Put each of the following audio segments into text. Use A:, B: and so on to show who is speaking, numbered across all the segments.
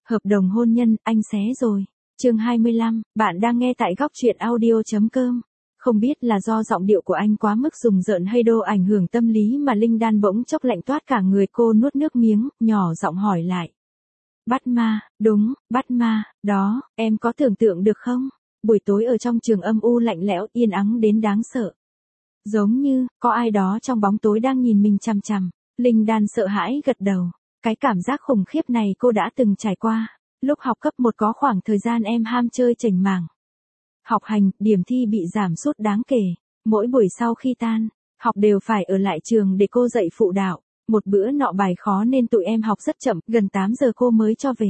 A: Hợp đồng hôn nhân, anh xé rồi. Chương 25, bạn đang nghe tại góc truyện audio.com. Không biết là do giọng điệu của anh quá mức rùng rợn hay đô ảnh hưởng tâm lý mà Linh Đan bỗng chốc lạnh toát cả người, cô nuốt nước miếng, nhỏ giọng hỏi lại. Bắt ma, đúng, bắt ma, đó, em có tưởng tượng được không? Buổi tối ở trong trường âm u lạnh lẽo, yên ắng đến đáng sợ. Giống như, có ai đó trong bóng tối đang nhìn mình chằm chằm. Linh Đan sợ hãi gật đầu. Cái cảm giác khủng khiếp này cô đã từng trải qua. Lúc học cấp 1 có khoảng thời gian em ham chơi chểnh mảng. Học hành, điểm thi bị giảm sút đáng kể. Mỗi buổi sau khi tan, học đều phải ở lại trường để cô dạy phụ đạo. Một bữa nọ bài khó nên tụi em học rất chậm, gần 8 giờ cô mới cho về.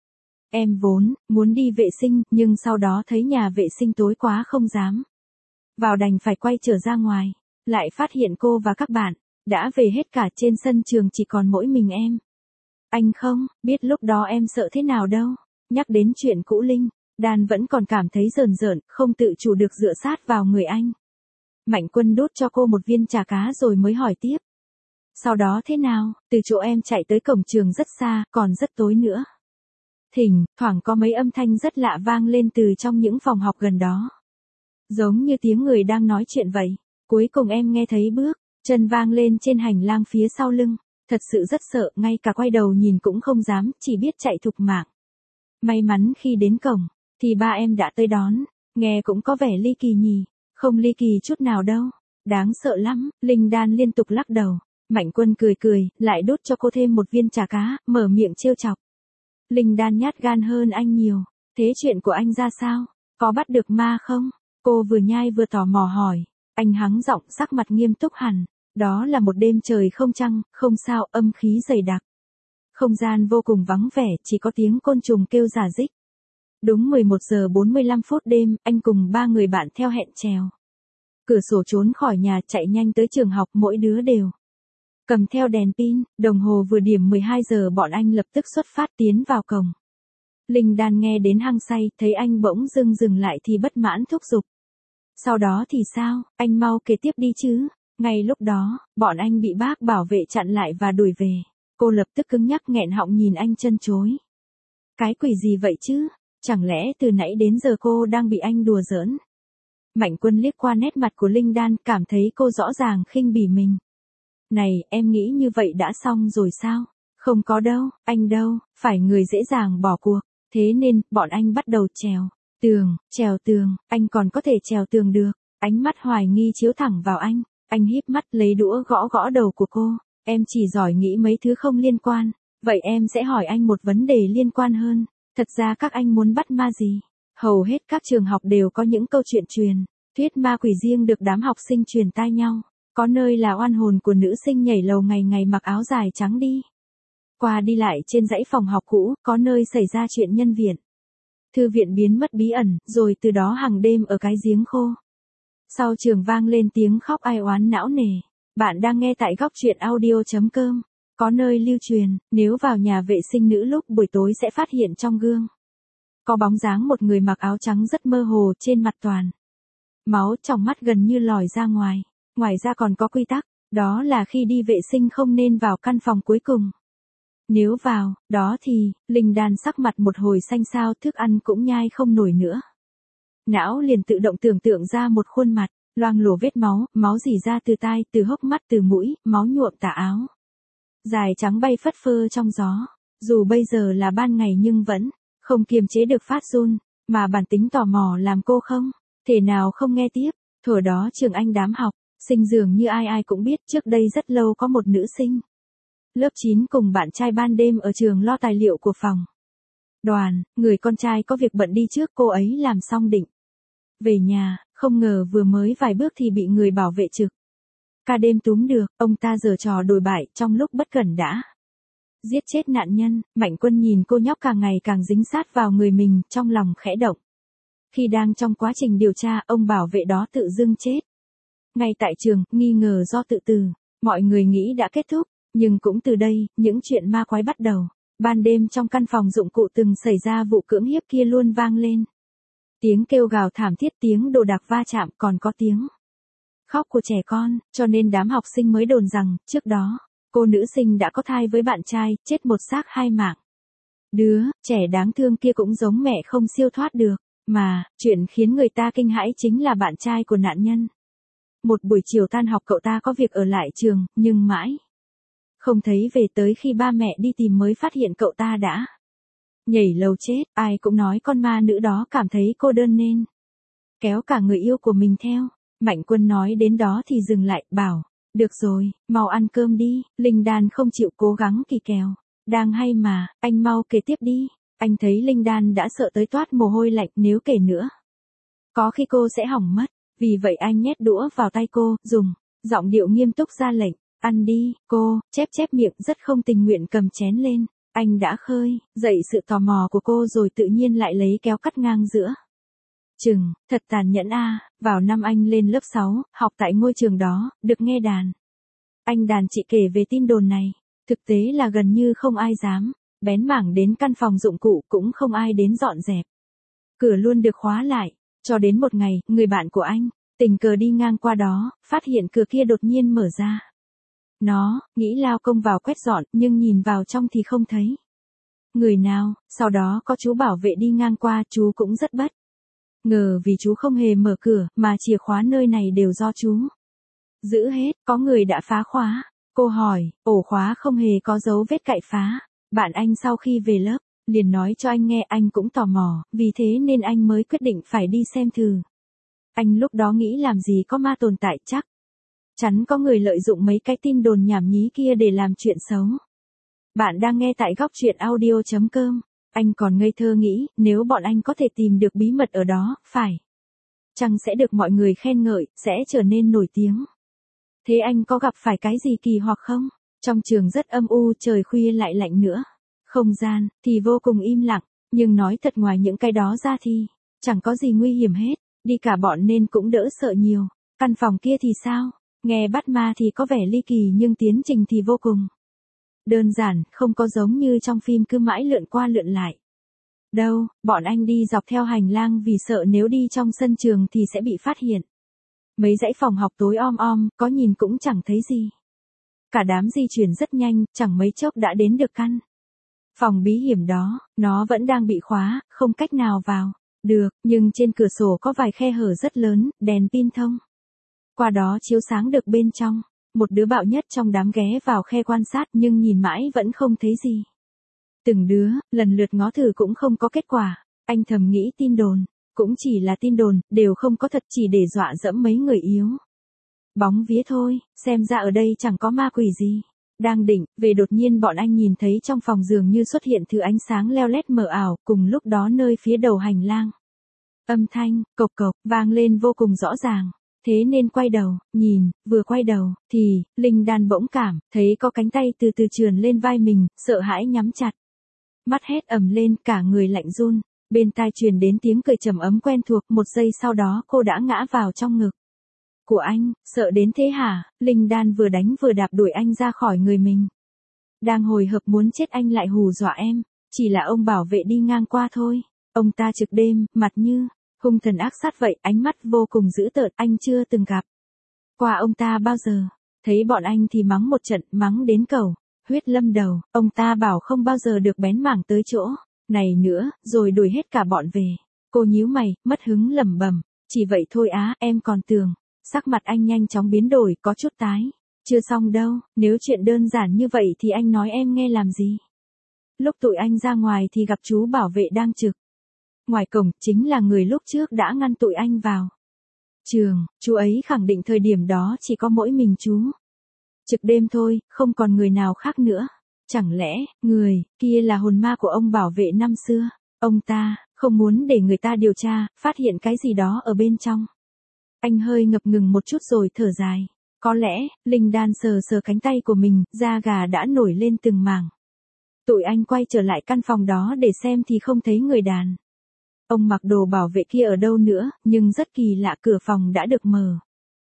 A: Em vốn muốn đi vệ sinh, nhưng sau đó thấy nhà vệ sinh tối quá không dám vào, đành phải quay trở ra ngoài. Lại phát hiện cô và các bạn đã về hết cả, trên sân trường chỉ còn mỗi mình em. Anh không biết lúc đó em sợ thế nào đâu. Nhắc đến chuyện cũ, Linh Đan vẫn còn cảm thấy rờn rợn, không tự chủ được dựa sát vào người anh. Mạnh Quân đút cho cô một viên trà cá rồi mới hỏi tiếp. Sau đó thế nào? Từ chỗ em chạy tới cổng trường rất xa, còn rất tối nữa. Thỉnh thoảng có mấy âm thanh rất lạ vang lên từ trong những phòng học gần đó. Giống như tiếng người đang nói chuyện vậy. Cuối cùng em nghe thấy bước chân vang lên trên hành lang phía sau lưng. Thật sự rất sợ, ngay cả quay đầu nhìn cũng không dám, chỉ biết chạy thục mạng. May mắn khi đến cổng, thì ba em đã tới đón. Nghe cũng có vẻ ly kỳ nhỉ. Không ly kỳ chút nào đâu. Đáng sợ lắm. Linh Đan liên tục lắc đầu. Mạnh Quân cười cười, lại đút cho cô thêm một viên trà cá, mở miệng trêu chọc. Linh Đan nhát gan hơn anh nhiều. Thế chuyện của anh ra sao? Có bắt được ma không? Cô vừa nhai vừa tò mò hỏi. Anh hắng giọng, sắc mặt nghiêm túc hẳn. Đó là một đêm trời không trăng, không sao, âm khí dày đặc. Không gian vô cùng vắng vẻ, chỉ có tiếng côn trùng kêu rả rích. Đúng 11 giờ 45 phút đêm, anh cùng 3 người bạn theo hẹn trèo cửa sổ trốn khỏi nhà, chạy nhanh tới trường học, mỗi đứa đều cầm theo đèn pin. Đồng hồ vừa điểm 12 giờ, bọn anh lập tức xuất phát tiến vào cổng. Linh Đan nghe đến hăng say, thấy anh bỗng dưng dừng lại thì bất mãn thúc giục. Sau đó thì sao, anh mau kể tiếp đi chứ. Ngay lúc đó, bọn anh bị bác bảo vệ chặn lại và đuổi về. Cô lập tức cứng nhắc nghẹn họng nhìn anh chân chối. Cái quỷ gì vậy chứ? Chẳng lẽ từ nãy đến giờ cô đang bị anh đùa giỡn? Mạnh Quân liếc qua nét mặt của Linh Đan, cảm thấy cô rõ ràng khinh bỉ mình. Này, em nghĩ như vậy đã xong rồi sao? Không có đâu, anh đâu, phải người dễ dàng bỏ cuộc. Thế nên, bọn anh bắt đầu trèo tường, anh còn có thể trèo tường được. Ánh mắt hoài nghi chiếu thẳng vào anh. Anh híp mắt lấy đũa gõ gõ đầu của cô. Em chỉ giỏi nghĩ mấy thứ không liên quan. Vậy em sẽ hỏi anh một vấn đề liên quan hơn. Thật ra các anh muốn bắt ma gì? Hầu hết các trường học đều có những câu chuyện truyền thuyết ma quỷ riêng được đám học sinh truyền tai nhau. Có nơi là oan hồn của nữ sinh nhảy lầu ngày ngày mặc áo dài trắng đi qua đi lại trên dãy phòng học cũ, có nơi xảy ra chuyện nhân viện, thư viện biến mất bí ẩn, rồi từ đó hàng đêm ở cái giếng khô sau trường vang lên tiếng khóc ai oán não nề. Bạn đang nghe tại góc truyện audio.com. Có nơi lưu truyền, nếu vào nhà vệ sinh nữ lúc buổi tối sẽ phát hiện trong gương có bóng dáng một người mặc áo trắng rất mơ hồ, trên mặt toàn máu, trong mắt gần như lòi ra ngoài. Ngoài ra còn có quy tắc, đó là khi đi vệ sinh không nên vào căn phòng cuối cùng. Nếu vào, đó thì, Linh Đan sắc mặt một hồi xanh xao, thức ăn cũng nhai không nổi nữa. Não liền tự động tưởng tượng ra một khuôn mặt, loang lổ vết máu, máu rỉ ra từ tai, từ hốc mắt, từ mũi, máu nhuộm tà áo dài trắng bay phất phơ trong gió. Dù bây giờ là ban ngày nhưng vẫn không kiềm chế được phát run, mà bản tính tò mò làm cô không thể nào không nghe tiếp. Thuở đó trường anh đám học sinh dường như ai ai cũng biết, trước đây rất lâu có một nữ sinh lớp 9 cùng bạn trai ban đêm ở trường lo tài liệu của phòng đoàn. Người con trai có việc bận đi trước, cô ấy làm xong định về nhà, không ngờ vừa mới vài bước thì bị người bảo vệ trực ca đêm túm được. Ông ta giở trò đồi bại, trong lúc bất cẩn đã giết chết nạn nhân. Mạnh Quân nhìn cô nhóc càng ngày càng dính sát vào người mình, trong lòng khẽ động. Khi đang trong quá trình điều tra, ông bảo vệ đó tự dưng chết ngay tại trường, nghi ngờ do tự tử. Mọi người nghĩ đã kết thúc, nhưng cũng từ đây, những chuyện ma quái bắt đầu. Ban đêm trong căn phòng dụng cụ từng xảy ra vụ cưỡng hiếp kia luôn vang lên tiếng kêu gào thảm thiết, tiếng đồ đạc va chạm, còn có tiếng khóc của trẻ con, cho nên đám học sinh mới đồn rằng, trước đó, cô nữ sinh đã có thai với bạn trai, chết một xác hai mạng. Đứa trẻ đáng thương kia cũng giống mẹ không siêu thoát được, mà, chuyện khiến người ta kinh hãi chính là bạn trai của nạn nhân. Một buổi chiều tan học cậu ta có việc ở lại trường, nhưng mãi không thấy về, tới khi ba mẹ đi tìm mới phát hiện cậu ta đã nhảy lầu chết. Ai cũng nói con ma nữ đó cảm thấy cô đơn nên kéo cả người yêu của mình theo. Mạnh Quân nói đến đó thì dừng lại, bảo, được rồi, mau ăn cơm đi. Linh Đan không chịu cố gắng kỳ kèo. Đang hay mà, anh mau kể tiếp đi. Anh thấy Linh Đan đã sợ tới toát mồ hôi lạnh, nếu kể nữa có khi cô sẽ hỏng mất. Vì vậy anh nhét đũa vào tay cô, dùng giọng điệu nghiêm túc ra lệnh, ăn đi. Cô chép chép miệng rất không tình nguyện cầm chén lên. Anh đã khơi dậy sự tò mò của cô rồi tự nhiên lại lấy kéo cắt ngang giữa chừng. Thật tàn nhẫn a. Vào năm anh lên lớp 6, học tại ngôi trường đó, được nghe anh đàn chị kể về tin đồn này. Thực tế là gần như không ai dám bén mảng đến căn phòng dụng cụ, cũng không ai đến dọn dẹp. Cửa luôn được khóa lại. Cho đến một ngày, người bạn của anh tình cờ đi ngang qua đó, phát hiện cửa kia đột nhiên mở ra. Nó nghĩ lao công vào quét dọn, nhưng nhìn vào trong thì không thấy người nào. Sau đó có chú bảo vệ đi ngang qua, chú cũng rất bất ngờ vì chú không hề mở cửa, mà chìa khóa nơi này đều do chú giữ hết. Có người đã phá khóa. Cô hỏi, ổ khóa không hề có dấu vết cạy phá. Bạn anh sau khi về lớp liền nói cho anh nghe, anh cũng tò mò, vì thế nên anh mới quyết định phải đi xem thử. Anh lúc đó nghĩ làm gì có ma tồn tại, chắc chắn có người lợi dụng mấy cái tin đồn nhảm nhí kia để làm chuyện xấu. Bạn đang nghe tại góc truyện audio.com. Anh còn ngây thơ nghĩ, nếu bọn anh có thể tìm được bí mật ở đó, phải chăng sẽ được mọi người khen ngợi, sẽ trở nên nổi tiếng. Thế anh có gặp phải cái gì kỳ hoặc không? Trong trường rất âm u, trời khuya lại lạnh nữa. Không gian thì vô cùng im lặng, nhưng nói thật ngoài những cái đó ra thì chẳng có gì nguy hiểm hết. Đi cả bọn nên cũng đỡ sợ nhiều. Căn phòng kia thì sao? Nghe bắt ma thì có vẻ ly kỳ, nhưng tiến trình thì vô cùng đơn giản, không có giống như trong phim cứ mãi lượn qua lượn lại. Đâu, bọn anh đi dọc theo hành lang vì sợ nếu đi trong sân trường thì sẽ bị phát hiện. Mấy dãy phòng học tối om, có nhìn cũng chẳng thấy gì. Cả đám di chuyển rất nhanh, chẳng mấy chốc đã đến được căn phòng bí hiểm đó. Nó vẫn đang bị khóa, không cách nào vào được, nhưng trên cửa sổ có vài khe hở rất lớn, đèn pin thông qua đó chiếu sáng được bên trong. Một đứa bạo nhất trong đám ghé vào khe quan sát, nhưng nhìn mãi vẫn không thấy gì. Từng đứa lần lượt ngó thử cũng không có kết quả. Anh thầm nghĩ tin đồn cũng chỉ là tin đồn, đều không có thật, chỉ để dọa dẫm mấy người yếu bóng vía thôi. Xem ra ở đây chẳng có ma quỷ gì. Đang định về, đột nhiên bọn anh nhìn thấy trong phòng dường như xuất hiện thứ ánh sáng leo lét mờ ảo. Cùng lúc đó nơi phía đầu hành lang, âm thanh cộc cộc vang lên vô cùng rõ ràng. Thế nên quay đầu nhìn. Vừa quay đầu thì Linh Đan bỗng cảm thấy có cánh tay từ từ trườn lên vai mình, sợ hãi nhắm chặt mắt, hét ầm lên, cả người lạnh run. Bên tai truyền đến tiếng cười trầm ấm quen thuộc. Một giây sau đó cô đã ngã vào trong ngực của anh. Sợ đến thế hả? Linh Đan vừa đánh vừa đạp đuổi anh ra khỏi người mình. Đang hồi hộp muốn chết, anh lại hù dọa em. Chỉ là ông bảo vệ đi ngang qua thôi. Ông ta trực đêm, mặt như hung thần ác sát vậy, ánh mắt vô cùng dữ tợn. Anh chưa từng gặp qua ông ta bao giờ. Thấy bọn anh thì mắng một trận, mắng đến cầu huyết lâm đầu. Ông ta bảo không bao giờ được bén mảng tới chỗ này nữa, rồi đuổi hết cả bọn về. Cô nhíu mày, mất hứng lẩm bẩm, chỉ vậy thôi á, em còn tưởng. Sắc mặt anh nhanh chóng biến đổi, có chút tái. Chưa xong đâu, nếu chuyện đơn giản như vậy thì anh nói em nghe làm gì. Lúc tụi anh ra ngoài thì gặp chú bảo vệ đang trực ngoài cổng, chính là người lúc trước đã ngăn tụi anh vào trường. Chú ấy khẳng định thời điểm đó chỉ có mỗi mình chú trực đêm thôi, không còn người nào khác nữa. Chẳng lẽ người kia là hồn ma của ông bảo vệ năm xưa? Ông ta không muốn để người ta điều tra, phát hiện cái gì đó ở bên trong. Anh hơi ngập ngừng một chút rồi thở dài. Có lẽ. Linh Đan sờ sờ cánh tay của mình, da gà đã nổi lên từng mảng. Tụi anh quay trở lại căn phòng đó để xem thì không thấy người đàn ông mặc đồ bảo vệ kia ở đâu nữa, nhưng rất kỳ lạ, cửa phòng đã được mở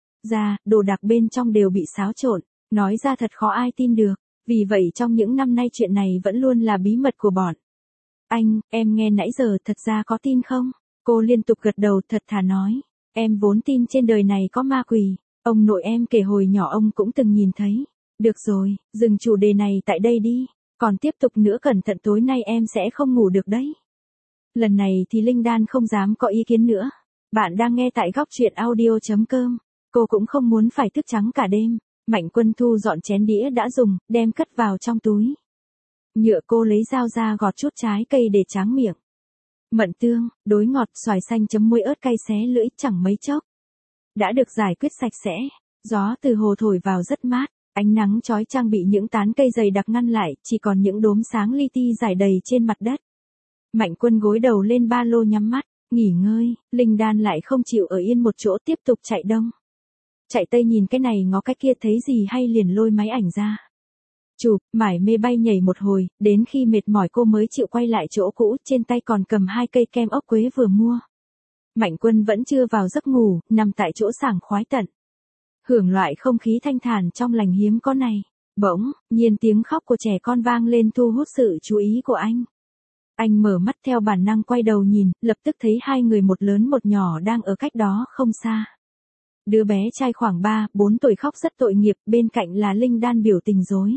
A: ra, đồ đạc bên trong đều bị xáo trộn. Nói ra thật khó ai tin được. Vì vậy trong những năm nay chuyện này vẫn luôn là bí mật của bọn anh. Em nghe nãy giờ, thật ra có tin không? Cô liên tục gật đầu, thật thà nói. Em vốn tin trên đời này có ma quỷ. Ông nội em kể hồi nhỏ ông cũng từng nhìn thấy. Được rồi, dừng chủ đề này tại đây đi. Còn tiếp tục nữa cẩn thận tối nay em sẽ không ngủ được đấy. Lần này thì Linh Đan không dám có ý kiến nữa. Bạn đang nghe tại góc truyện audio.com. Cô cũng không muốn phải thức trắng cả đêm. Mạnh Quân thu dọn chén đĩa đã dùng, đem cất vào trong túi. Nhựa cô lấy dao ra gọt chút trái cây để tráng miệng. Mận tương, đối ngọt, xoài xanh chấm muối ớt cay xé lưỡi chẳng mấy chốc. Đã được giải quyết sạch sẽ. Gió từ hồ thổi vào rất mát. Ánh nắng chói chang bị những tán cây dày đặc ngăn lại, chỉ còn những đốm sáng li ti rải đầy trên mặt đất. Mạnh Quân gối đầu lên ba lô nhắm mắt, nghỉ ngơi. Linh Đan lại không chịu ở yên một chỗ, tiếp tục chạy đông. Chạy tây nhìn cái này ngó cái kia, thấy gì hay liền lôi máy ảnh ra. Chụp, mải mê bay nhảy một hồi, đến khi mệt mỏi cô mới chịu quay lại chỗ cũ, trên tay còn cầm 2 cây kem ốc quế vừa mua. Mạnh Quân vẫn chưa vào giấc ngủ, nằm tại chỗ sảng khoái tận. Hưởng loại không khí thanh thản trong lành hiếm có này. Bỗng nhiên tiếng khóc của trẻ con vang lên thu hút sự chú ý của anh. Anh mở mắt theo bản năng quay đầu nhìn, lập tức thấy 2 người, một lớn một nhỏ đang ở cách đó không xa. Đứa bé trai khoảng 3-4 tuổi khóc rất tội nghiệp, bên cạnh là Linh Đan biểu tình rối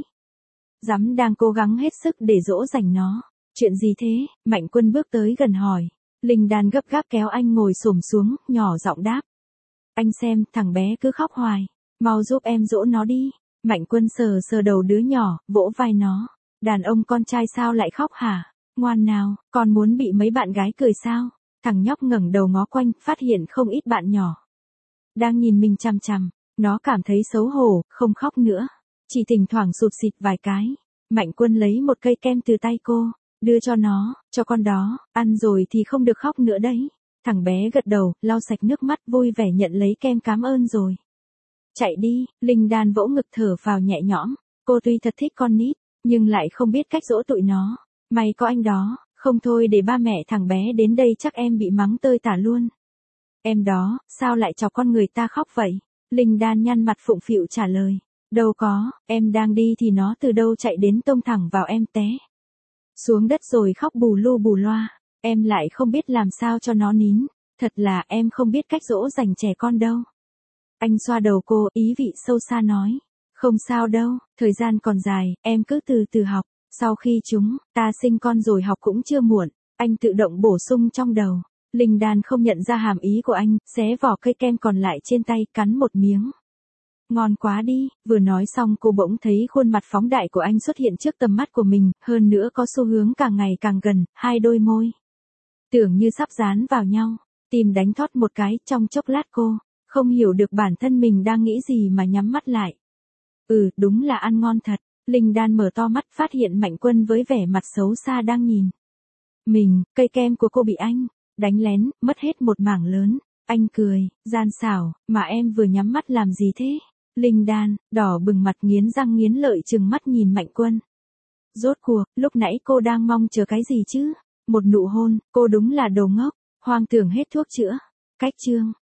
A: rắm đang cố gắng hết sức để dỗ dành nó. Chuyện gì thế? Mạnh Quân bước tới gần hỏi. Linh Đan gấp gáp kéo anh ngồi xổm xuống, nhỏ giọng đáp. Anh xem, thằng bé cứ khóc hoài. Mau giúp em dỗ nó đi. Mạnh Quân sờ sờ đầu đứa nhỏ, vỗ vai nó. Đàn ông con trai sao lại khóc hả? Ngoan nào, con muốn bị mấy bạn gái cười sao? Thằng nhóc ngẩng đầu ngó quanh, phát hiện không ít bạn nhỏ đang nhìn mình chằm chằm. Nó cảm thấy xấu hổ, không khóc nữa. Chỉ thỉnh thoảng sụt sịt vài cái. Mạnh Quân lấy một cây kem từ tay cô, đưa cho nó, cho con đó, ăn rồi thì không được khóc nữa đấy. Thằng bé gật đầu, lau sạch nước mắt, vui vẻ nhận lấy kem, cảm ơn rồi. Chạy đi. Linh Đan vỗ ngực thở phào nhẹ nhõm. Cô tuy thật thích con nít, nhưng lại không biết cách dỗ tụi nó. May có anh đó, không thôi để ba mẹ thằng bé đến đây chắc em bị mắng tơi tả luôn. Em đó, sao lại chọc con người ta khóc vậy? Linh Đan nhăn mặt phụng phịu trả lời. Đâu có, em đang đi thì nó từ đâu chạy đến tông thẳng vào em té xuống đất rồi khóc bù lu bù loa. Em lại không biết làm sao cho nó nín. Thật là em không biết cách dỗ dành trẻ con đâu. Anh xoa đầu cô, ý vị sâu xa nói. Không sao đâu, thời gian còn dài, em cứ từ từ học. Sau khi chúng ta sinh con rồi học cũng chưa muộn. Anh tự động bổ sung trong đầu. Linh Đan không nhận ra hàm ý của anh, xé vỏ cây kem còn lại trên tay, cắn một miếng. Ngon quá đi. Vừa nói xong cô bỗng thấy khuôn mặt phóng đại của anh xuất hiện trước tầm mắt của mình, hơn nữa có xu hướng càng ngày càng gần, 2 đôi môi tưởng như sắp dán vào nhau. Tim đánh thót một cái, trong chốc lát cô không hiểu được bản thân mình đang nghĩ gì mà nhắm mắt lại. Đúng là ăn ngon thật. Linh Đan mở to mắt, phát hiện Mạnh Quân với vẻ mặt xấu xa đang nhìn mình. Cây kem của cô bị anh đánh lén, mất hết một mảng lớn. Anh cười gian xảo, mà em vừa nhắm mắt làm gì thế? Linh Đan đỏ bừng mặt, nghiến răng nghiến lợi trừng mắt nhìn Mạnh Quân. Rốt cuộc, lúc nãy cô đang mong chờ cái gì chứ? Một nụ hôn. Cô đúng là đồ ngốc, hoang tưởng hết thuốc chữa. Cách chương